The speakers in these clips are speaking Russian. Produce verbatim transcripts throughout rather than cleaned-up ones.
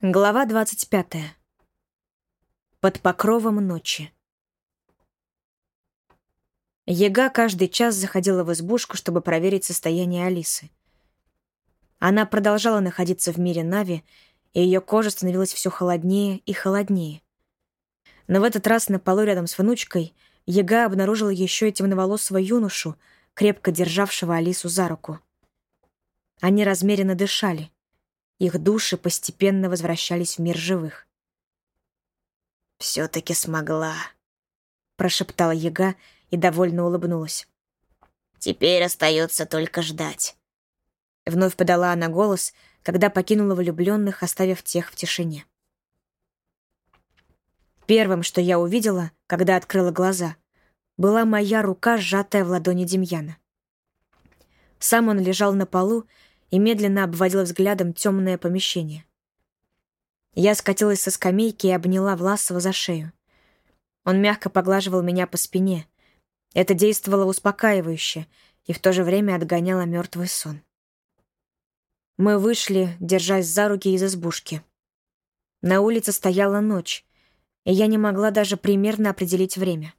Глава двадцать пятая. Под покровом ночи. Яга каждый час заходила в избушку, чтобы проверить состояние Алисы. Она продолжала находиться в мире Нави, и ее кожа становилась все холоднее и холоднее. Но в этот раз на полу рядом с внучкой Яга обнаружила еще и темноволосого юношу, крепко державшего Алису за руку. Они размеренно дышали. Их души постепенно возвращались в мир живых. «Все-таки смогла», — прошептала Яга и довольно улыбнулась. «Теперь остается только ждать». Вновь подала она голос, когда покинула влюбленных, оставив тех в тишине. Первым, что я увидела, когда открыла глаза, была моя рука, сжатая в ладони Демьяна. Сам он лежал на полу и медленно обводил взглядом темное помещение. Я скатилась со скамейки и обняла Власова за шею. Он мягко поглаживал меня по спине. Это действовало успокаивающе и в то же время отгоняло мертвый сон. Мы вышли, держась за руки из избушки. На улице стояла ночь, и я не могла даже примерно определить время.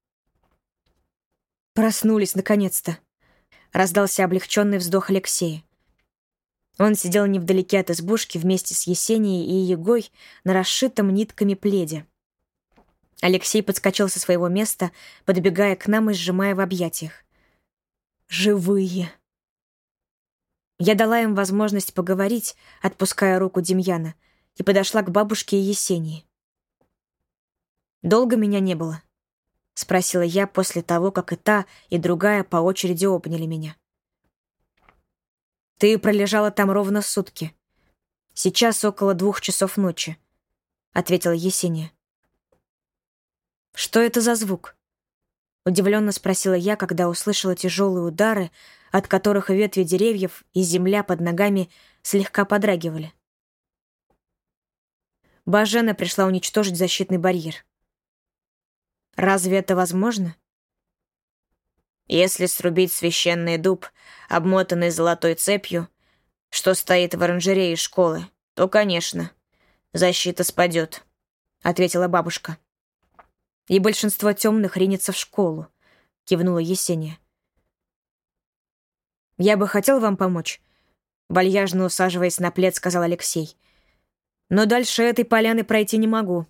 «Проснулись, наконец-то!» — раздался облегченный вздох Алексея. Он сидел невдалеке от избушки вместе с Есенией и Егой на расшитом нитками пледе. Алексей подскочил со своего места, подбегая к нам и сжимая в объятиях. «Живые!» Я дала им возможность поговорить, отпуская руку Демьяна, и подошла к бабушке и Есении. «Долго меня не было?» — спросила я после того, как и та, и другая по очереди обняли меня. «Ты пролежала там ровно сутки. Сейчас около двух часов ночи», — ответила Есения. «Что это за звук?» — удивленно спросила я, когда услышала тяжелые удары, от которых ветви деревьев и земля под ногами слегка подрагивали. Бажена пришла уничтожить защитный барьер. «Разве это возможно?» «Если срубить священный дуб, обмотанный золотой цепью, что стоит в оранжерее школы, то, конечно, защита спадет», — ответила бабушка. «И большинство темных ринется в школу», — кивнула Есения. «Я бы хотел вам помочь», — вальяжно усаживаясь на плед, сказал Алексей. «Но дальше этой поляны пройти не могу».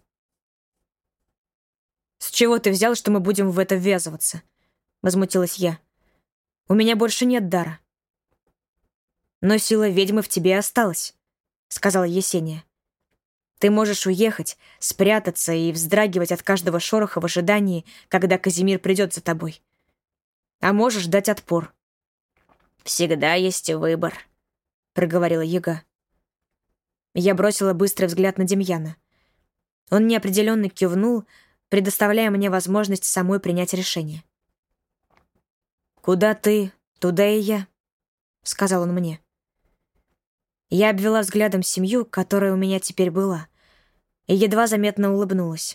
«С чего ты взял, что мы будем в это ввязываться?» — возмутилась я. «У меня больше нет дара». «Но сила ведьмы в тебе осталась», — сказала Есения. «Ты можешь уехать, спрятаться и вздрагивать от каждого шороха в ожидании, когда Казимир придет за тобой. А можешь дать отпор». «Всегда есть выбор», — проговорила Яга. Я бросила быстрый взгляд на Демьяна. Он неопределенно кивнул, предоставляя мне возможность самой принять решение. «Куда ты, туда и я», — сказал он мне. Я обвела взглядом семью, которая у меня теперь была, и едва заметно улыбнулась.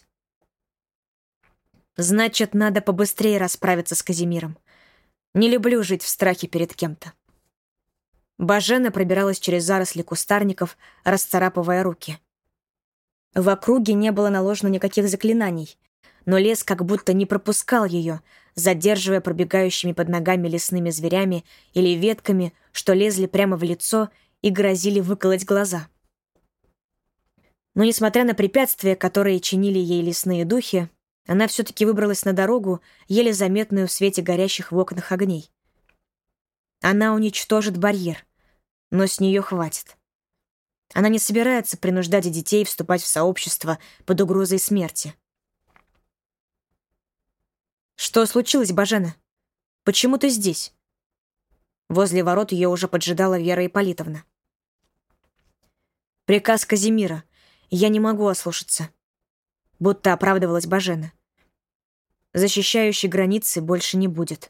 «Значит, надо побыстрее расправиться с Казимиром. Не люблю жить в страхе перед кем-то». Бажена пробиралась через заросли кустарников, расцарапывая руки. В округе не было наложено никаких заклинаний, но лес как будто не пропускал ее, задерживая пробегающими под ногами лесными зверями или ветками, что лезли прямо в лицо и грозили выколоть глаза. Но, несмотря на препятствия, которые чинили ей лесные духи, она все-таки выбралась на дорогу, еле заметную в свете горящих в окнах огней. Она уничтожит барьер, но с нее хватит. Она не собирается принуждать детей вступать в сообщество под угрозой смерти. «Что случилось, Бажена? Почему ты здесь?» Возле ворот ее уже поджидала Вера Ипполитовна. «Приказ Казимира. Я не могу ослушаться», — будто оправдывалась Бажена. «Защищающей границы больше не будет».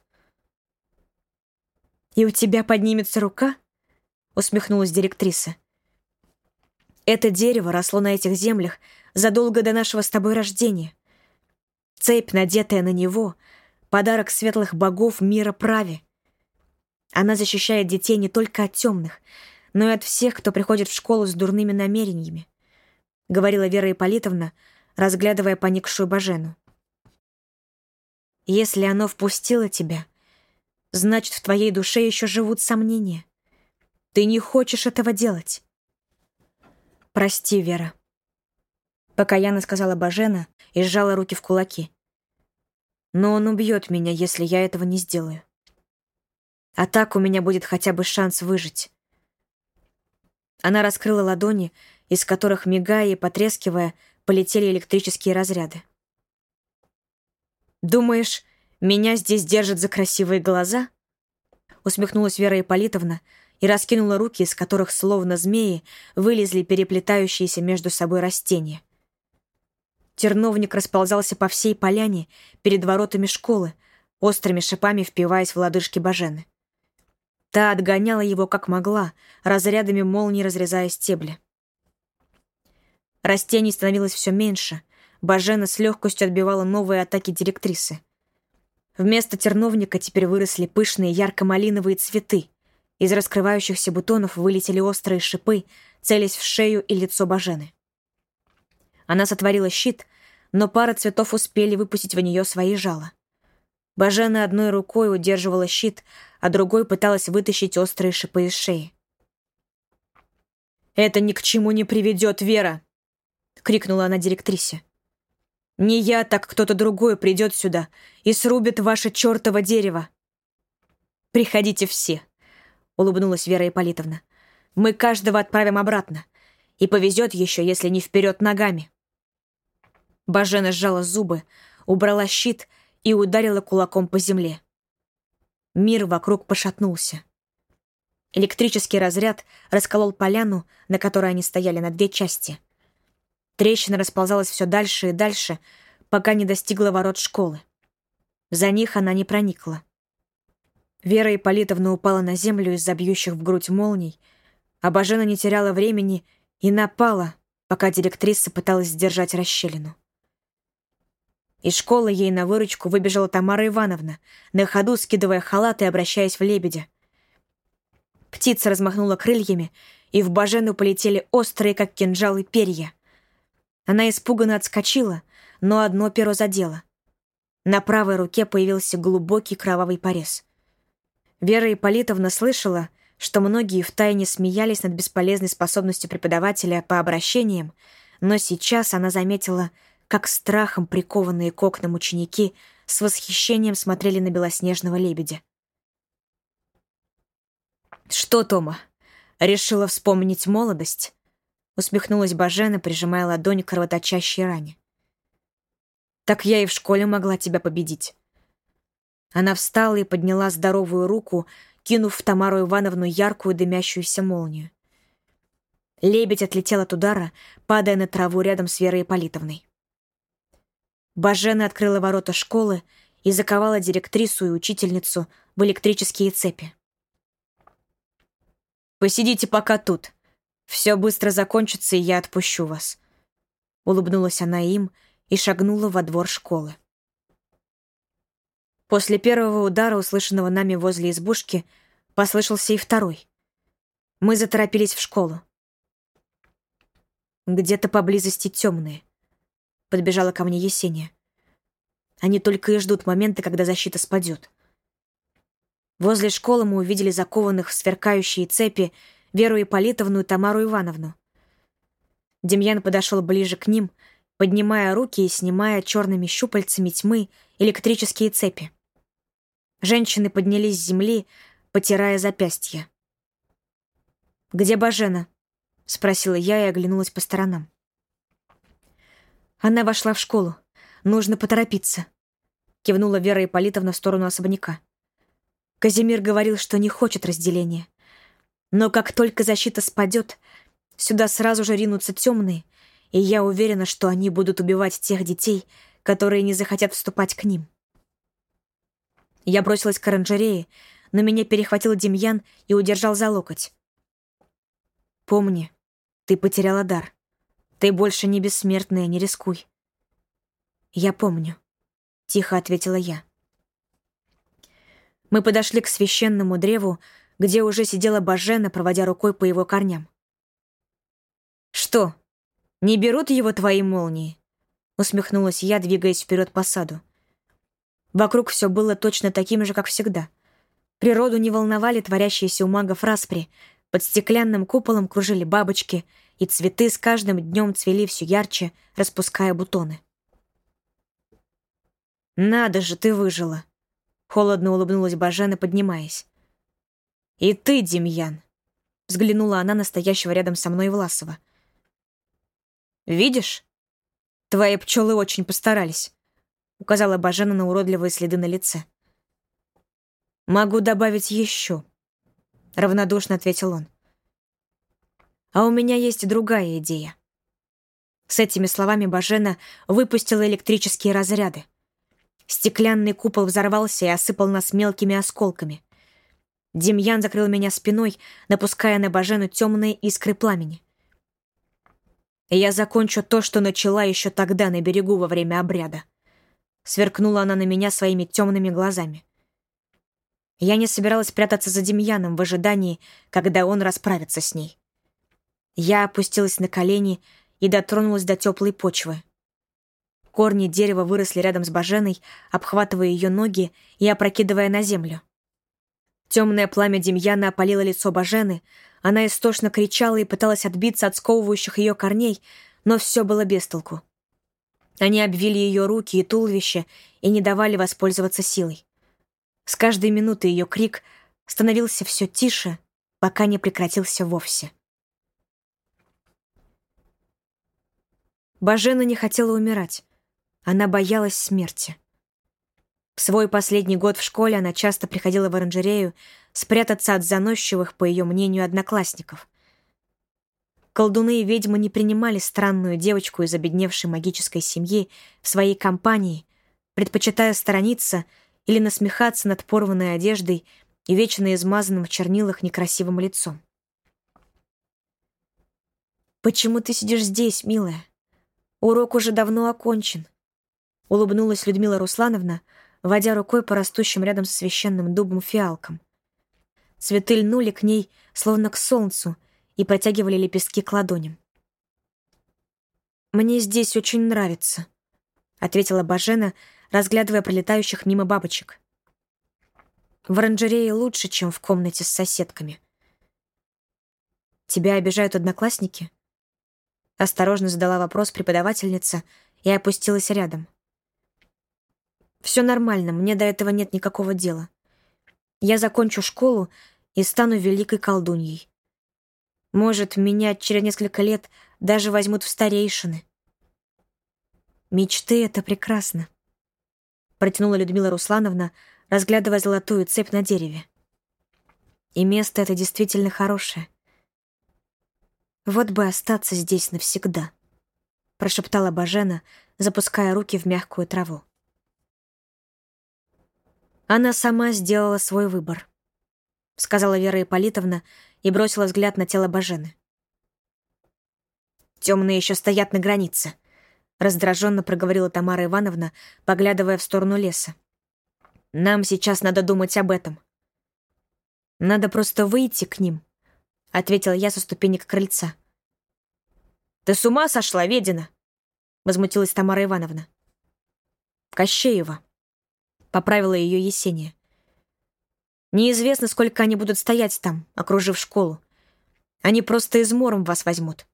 «И у тебя поднимется рука?» — усмехнулась директриса. «Это дерево росло на этих землях задолго до нашего с тобой рождения. Цепь, надетая на него, — подарок светлых богов мира праве. Она защищает детей не только от темных, но и от всех, кто приходит в школу с дурными намерениями. — говорила Вера Ипполитовна, разглядывая поникшую Божену. «Если оно впустило тебя, значит, в твоей душе еще живут сомнения. Ты не хочешь этого делать». «Прости, Вера», — покаянно сказала Божена и сжала руки в кулаки. «Но он убьет меня, если я этого не сделаю. А так у меня будет хотя бы шанс выжить». Она раскрыла ладони, из которых, мигая и потрескивая, полетели электрические разряды. «Думаешь, меня здесь держат за красивые глаза?» Усмехнулась Вера Ипполитовна и раскинула руки, из которых, словно змеи, вылезли переплетающиеся между собой растения. Терновник расползался по всей поляне перед воротами школы, острыми шипами впиваясь в лодыжки Божены. Та отгоняла его как могла, разрядами молний разрезая стебли. Растений становилось все меньше. Божена с легкостью отбивала новые атаки директрисы. Вместо терновника теперь выросли пышные ярко-малиновые цветы. Из раскрывающихся бутонов вылетели острые шипы, целясь в шею и лицо Божены. Она сотворила щит, но пара цветов успели выпустить в нее свои жала. Божена одной рукой удерживала щит, а другой пыталась вытащить острые шипы из шеи. «Это ни к чему не приведет, Вера!» — крикнула она директрисе. «Не я, так кто-то другой придет сюда и срубит ваше чертово дерево!» «Приходите все!» — улыбнулась Вера Ипполитовна. «Мы каждого отправим обратно. И повезет еще, если не вперед ногами». Божена сжала зубы, убрала щит и ударила кулаком по земле. Мир вокруг пошатнулся. Электрический разряд расколол поляну, на которой они стояли, на две части. Трещина расползалась все дальше и дальше, пока не достигла ворот школы. За них она не проникла. Вера Ипполитовна упала на землю из-за бьющих в грудь молний, а Божена не теряла времени и напала, пока директриса пыталась сдержать расщелину. Из школы ей на выручку выбежала Тамара Ивановна, на ходу скидывая халат и обращаясь в лебедя. Птица размахнула крыльями, и в Божену полетели острые, как кинжалы, перья. Она испуганно отскочила, но одно перо задело. На правой руке появился глубокий кровавый порез. Вера Ипполитовна слышала, что многие втайне смеялись над бесполезной способностью преподавателя по обращениям, но сейчас она заметила, как страхом прикованные к окнам ученики с восхищением смотрели на белоснежного лебедя. «Что, Тома, решила вспомнить молодость?» — усмехнулась Божена, прижимая ладонь к кровоточащей ране. «Так я и в школе могла тебя победить». Она встала и подняла здоровую руку, кинув в Тамару Ивановну яркую дымящуюся молнию. Лебедь отлетел от удара, падая на траву рядом с Верой Ипполитовной. Божена открыла ворота школы и заковала директрису и учительницу в электрические цепи. «Посидите пока тут. Все быстро закончится, и я отпущу вас». Улыбнулась она им и шагнула во двор школы. После первого удара, услышанного нами возле избушки, послышался и второй. Мы заторопились в школу. «Где-то поблизости темные», — подбежала ко мне Есения. «Они только и ждут момента, когда защита спадет». Возле школы мы увидели закованных в сверкающие цепи Веру Ипполитовну и Тамару Ивановну. Демьян подошел ближе к ним, поднимая руки и снимая черными щупальцами тьмы электрические цепи. Женщины поднялись с земли, потирая запястья. «Где Божена?» — спросила я и оглянулась по сторонам. «Она вошла в школу. Нужно поторопиться», — кивнула Вера Ипполитовна в сторону особняка. Казимир говорил, что не хочет разделения. Но как только защита спадет, сюда сразу же ринутся темные, и я уверена, что они будут убивать тех детей, которые не захотят вступать к ним. Я бросилась к оранжерее, но меня перехватил Демьян и удержал за локоть. «Помни, ты потеряла дар. Ты больше не бессмертная, не рискуй». «Я помню», — тихо ответила я. Мы подошли к священному древу, где уже сидела Божена, проводя рукой по его корням. «Что, «Не берут его твои молнии?» — усмехнулась я, двигаясь вперед по саду. Вокруг все было точно таким же, как всегда. Природу не волновали творящиеся у магов распри. Под стеклянным куполом кружили бабочки, и цветы с каждым днем цвели все ярче, распуская бутоны. «Надо же, ты выжила!» — холодно улыбнулась Бажена, поднимаясь. «И ты, Демьян!» — взглянула она на стоящего рядом со мной Власова. «Видишь? Твои пчелы очень постарались», — указала Бажена на уродливые следы на лице. «Могу добавить еще», — равнодушно ответил он. «А у меня есть и другая идея». С этими словами Бажена выпустила электрические разряды. Стеклянный купол взорвался и осыпал нас мелкими осколками. Демьян закрыл меня спиной, напуская на Бажену темные искры пламени. «Я закончу то, что начала еще тогда на берегу во время обряда», — сверкнула она на меня своими темными глазами. Я не собиралась прятаться за Демьяном в ожидании, когда он расправится с ней. Я опустилась на колени и дотронулась до теплой почвы. Корни дерева выросли рядом с Баженой, обхватывая ее ноги и опрокидывая на землю. Темное пламя Демьяна опалило лицо Бажены, она истошно кричала и пыталась отбиться от сковывающих ее корней, но все было без толку. Они обвили ее руки и туловище и не давали воспользоваться силой. С каждой минутой ее крик становился все тише, пока не прекратился вовсе. Бажена не хотела умирать. Она боялась смерти. В свой последний год в школе она часто приходила в оранжерею спрятаться от заносчивых, по ее мнению, одноклассников. Колдуны и ведьмы не принимали странную девочку из обедневшей магической семьи в своей компании, предпочитая сторониться или насмехаться над порванной одеждой и вечно измазанным в чернилах некрасивым лицом. «Почему ты сидишь здесь, милая? Урок уже давно окончен», — улыбнулась Людмила Руслановна, водя рукой по растущим рядом со священным дубом фиалкам. Цветы льнули к ней, словно к солнцу, и протягивали лепестки к ладоням. «Мне здесь очень нравится», — ответила Бажена, разглядывая пролетающих мимо бабочек. «В оранжерее лучше, чем в комнате с соседками». «Тебя обижают одноклассники?» Осторожно задала вопрос преподавательница и опустилась рядом. «Все нормально, мне до этого нет никакого дела. Я закончу школу и стану великой колдуньей. Может, меня через несколько лет даже возьмут в старейшины». «Мечты — это прекрасно», — протянула Людмила Руслановна, разглядывая золотую цепь на дереве. «И место это действительно хорошее. Вот бы остаться здесь навсегда», — прошептала Бажена, запуская руки в мягкую траву. «Она сама сделала свой выбор», — сказала Вера Ипполитовна и бросила взгляд на тело Бажены. «Темные еще стоят на границе», — раздраженно проговорила Тамара Ивановна, поглядывая в сторону леса. «Нам сейчас надо думать об этом». «Надо просто выйти к ним», — ответила я со ступенек крыльца. «Ты с ума сошла, ведьна?» — возмутилась Тамара Ивановна. «Кощеева», — поправила ее Есения. «Неизвестно, сколько они будут стоять там, окружив школу. Они просто измором вас возьмут».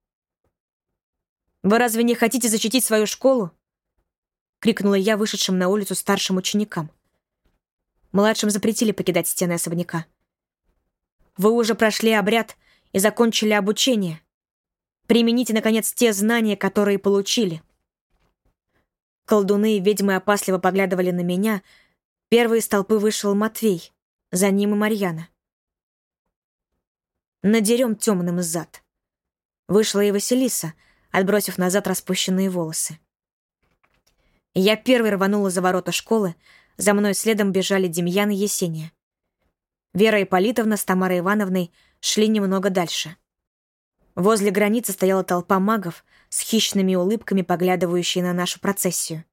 «Вы разве не хотите защитить свою школу?» — крикнула я вышедшим на улицу старшим ученикам. Младшим запретили покидать стены особняка. «Вы уже прошли обряд и закончили обучение. Примените, наконец, те знания, которые получили». Колдуны и ведьмы опасливо поглядывали на меня. Первый из толпы вышел Матвей, за ним и Марьяна. «Надерем темным зад». Вышла и Василиса, отбросив назад распущенные волосы. Я первой рванула за ворота школы, за мной следом бежали Демьян и Есения. Вера Ипполитовна с Тамарой Ивановной шли немного дальше. Возле границы стояла толпа магов с хищными улыбками, поглядывающие на нашу процессию.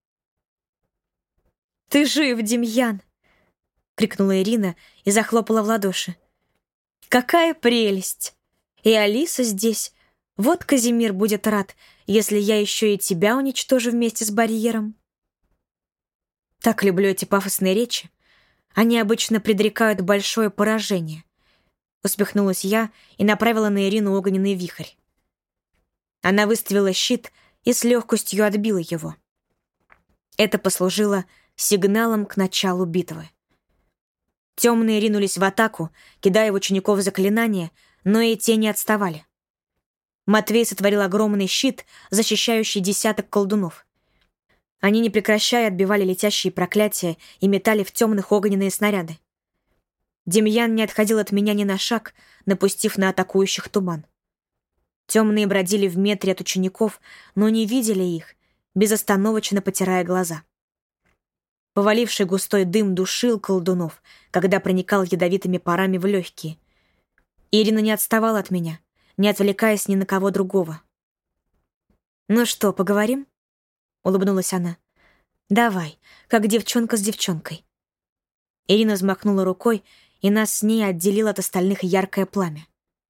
«Ты жив, Демьян!» — крикнула Ирина и захлопала в ладоши. «Какая прелесть! И Алиса здесь! Вот Казимир будет рад, если я еще и тебя уничтожу вместе с барьером. Так люблю эти пафосные речи. Они обычно предрекают большое поражение. Усмехнулась я и направила на Ирину огненный вихрь. Она выставила щит и с легкостью отбила его. Это послужило сигналом к началу битвы. Темные ринулись в атаку, кидая в учеников заклинания, но и те не отставали. Матвей сотворил огромный щит, защищающий десяток колдунов. Они, не прекращая, отбивали летящие проклятия и метали в темных огненные снаряды. Демьян не отходил от меня ни на шаг, напустив на атакующих туман. Темные бродили в метре от учеников, но не видели их, безостановочно потирая глаза. Поваливший густой дым душил колдунов, когда проникал ядовитыми парами в легкие. Ирина не отставала от меня, не отвлекаясь ни на кого другого. «Ну что, поговорим?» — улыбнулась она. «Давай, как девчонка с девчонкой». Ирина взмахнула рукой, и нас с ней отделило от остальных яркое пламя.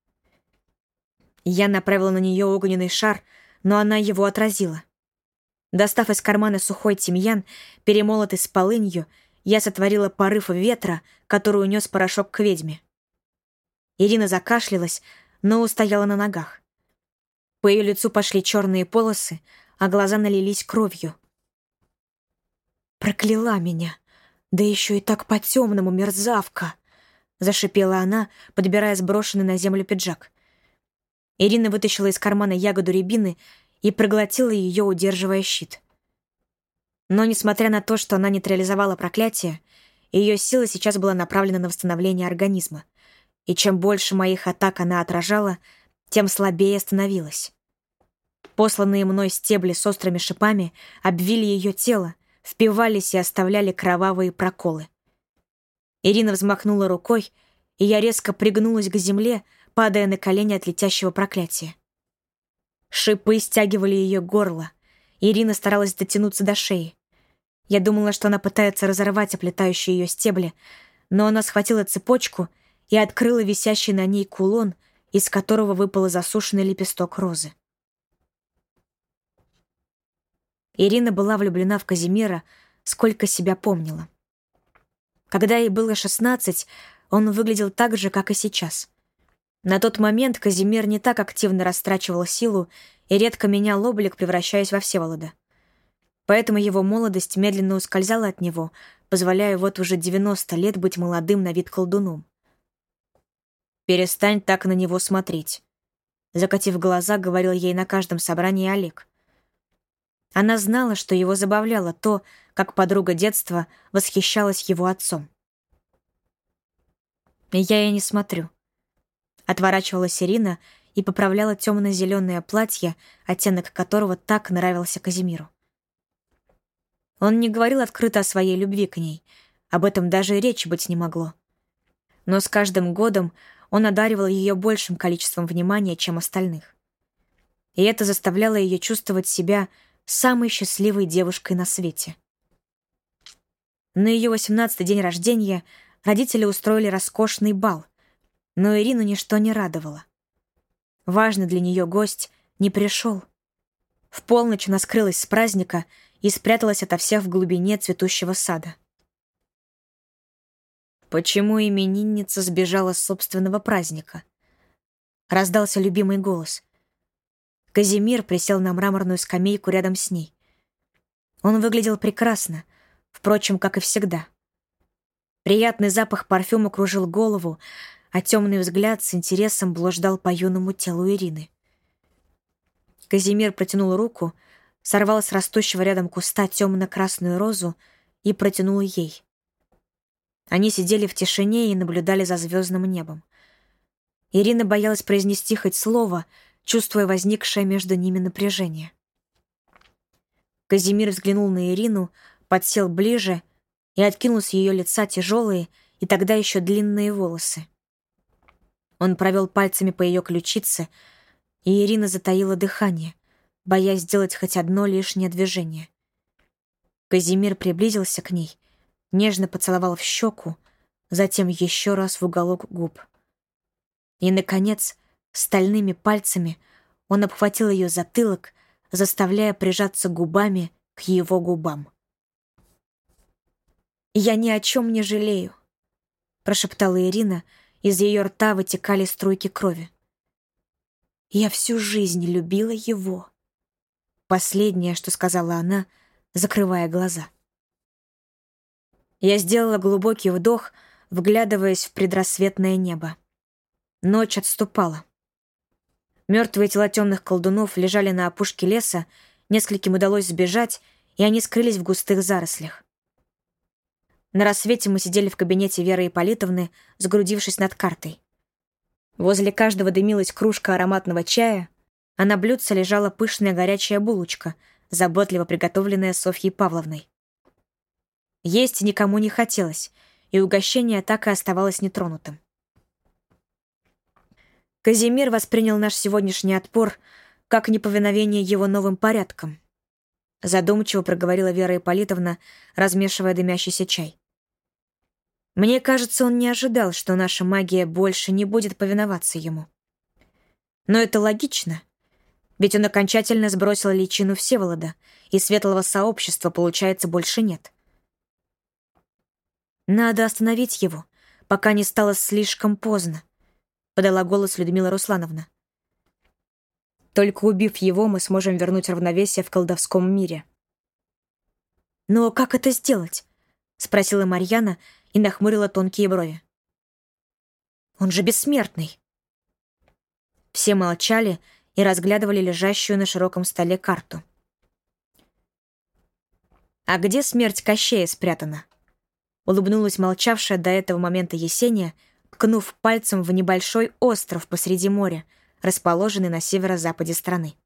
Я направила на нее огненный шар, но она его отразила. Достав из кармана сухой тимьян, перемолотый с полынью, я сотворила порыв ветра, который унес порошок к ведьме. Ирина закашлялась, но устояла на ногах. По ее лицу пошли черные полосы, а глаза налились кровью. «Прокляла меня! Да еще и так по-темному, мерзавка!» — зашипела она, подбирая сброшенный на землю пиджак. Ирина вытащила из кармана ягоду рябины и проглотила ее, удерживая щит. Но, несмотря на то, что она нейтрализовала проклятие, ее сила сейчас была направлена на восстановление организма, и чем больше моих атак она отражала, тем слабее становилась. Посланные мной стебли с острыми шипами обвили ее тело, впивались и оставляли кровавые проколы. Ирина взмахнула рукой, и я резко пригнулась к земле, падая на колени от летящего проклятия. Шипы стягивали ее горло. Ирина старалась дотянуться до шеи. Я думала, что она пытается разорвать оплетающие ее стебли, но она схватила цепочку и открыла висящий на ней кулон, из которого выпал засушенный лепесток розы. Ирина была влюблена в Казимира, сколько себя помнила. Когда ей было шестнадцать, он выглядел так же, как и сейчас. На тот момент Казимир не так активно растрачивал силу и редко менял облик, превращаясь во Всеволода. Поэтому его молодость медленно ускользала от него, позволяя вот уже девяносто лет быть молодым на вид колдуном. «Перестань так на него смотреть», — закатив глаза, говорил ей на каждом собрании Олег. Она знала, что его забавляло то, как подруга детства восхищалась его отцом. «Я и не смотрю». Отворачивалась Ирина и поправляла темно-зеленое платье, оттенок которого так нравился Казимиру. Он не говорил открыто о своей любви к ней, об этом даже и речи быть не могло. Но с каждым годом он одаривал ее большим количеством внимания, чем остальных. И это заставляло ее чувствовать себя самой счастливой девушкой на свете. На ее восемнадцатый день рождения родители устроили роскошный бал, но Ирину ничто не радовало. Важный для нее гость не пришел. В полночь она скрылась с праздника и спряталась ото всех в глубине цветущего сада. Почему именинница сбежала с собственного праздника? Раздался любимый голос. Казимир присел на мраморную скамейку рядом с ней. Он выглядел прекрасно, впрочем, как и всегда. Приятный запах парфюма кружил голову, а темный взгляд с интересом блуждал по юному телу Ирины. Казимир протянул руку, сорвал с растущего рядом куста темно-красную розу и протянул ей. Они сидели в тишине и наблюдали за звездным небом. Ирина боялась произнести хоть слово, чувствуя возникшее между ними напряжение. Казимир взглянул на Ирину, подсел ближе и откинул с ее лица тяжелые и тогда еще длинные волосы. Он провел пальцами по ее ключице, и Ирина затаила дыхание, боясь сделать хоть одно лишнее движение. Казимир приблизился к ней, нежно поцеловал в щеку, затем еще раз в уголок губ. И, наконец, стальными пальцами Он обхватил ее затылок, заставляя прижаться губами к его губам. «Я ни о чем не жалею», — прошептала Ирина, из ее рта вытекали струйки крови. «Я всю жизнь любила его». Последнее, что сказала она, закрывая глаза. Я сделала глубокий вдох, вглядываясь в предрассветное небо. Ночь отступала. Мертвые тела темных колдунов лежали на опушке леса, нескольким удалось сбежать, и они скрылись в густых зарослях. На рассвете мы сидели в кабинете Веры Ипполитовны, сгрудившись над картой. Возле каждого дымилась кружка ароматного чая, а на блюдце лежала пышная горячая булочка, заботливо приготовленная Софьей Павловной. Есть никому не хотелось, и угощение так и оставалось нетронутым. Казимир воспринял наш сегодняшний отпор как неповиновение его новым порядкам. Задумчиво проговорила Вера Ипполитовна, размешивая дымящийся чай. Мне кажется, он не ожидал, что наша магия больше не будет повиноваться ему. Но это логично, ведь он окончательно сбросил личину Всеволода, и светлого сообщества, получается, больше нет. Надо остановить его, пока не стало слишком поздно, подала голос Людмила Руслановна. Только убив его, мы сможем вернуть равновесие в колдовском мире. «Но как это сделать?» — спросила Марьяна и нахмурила тонкие брови. «Он же бессмертный». Все молчали и разглядывали лежащую на широком столе карту. «А где смерть Кощея спрятана?» — улыбнулась молчавшая до этого момента Есения, ткнув пальцем в небольшой остров посреди моря, расположенный на северо-западе страны.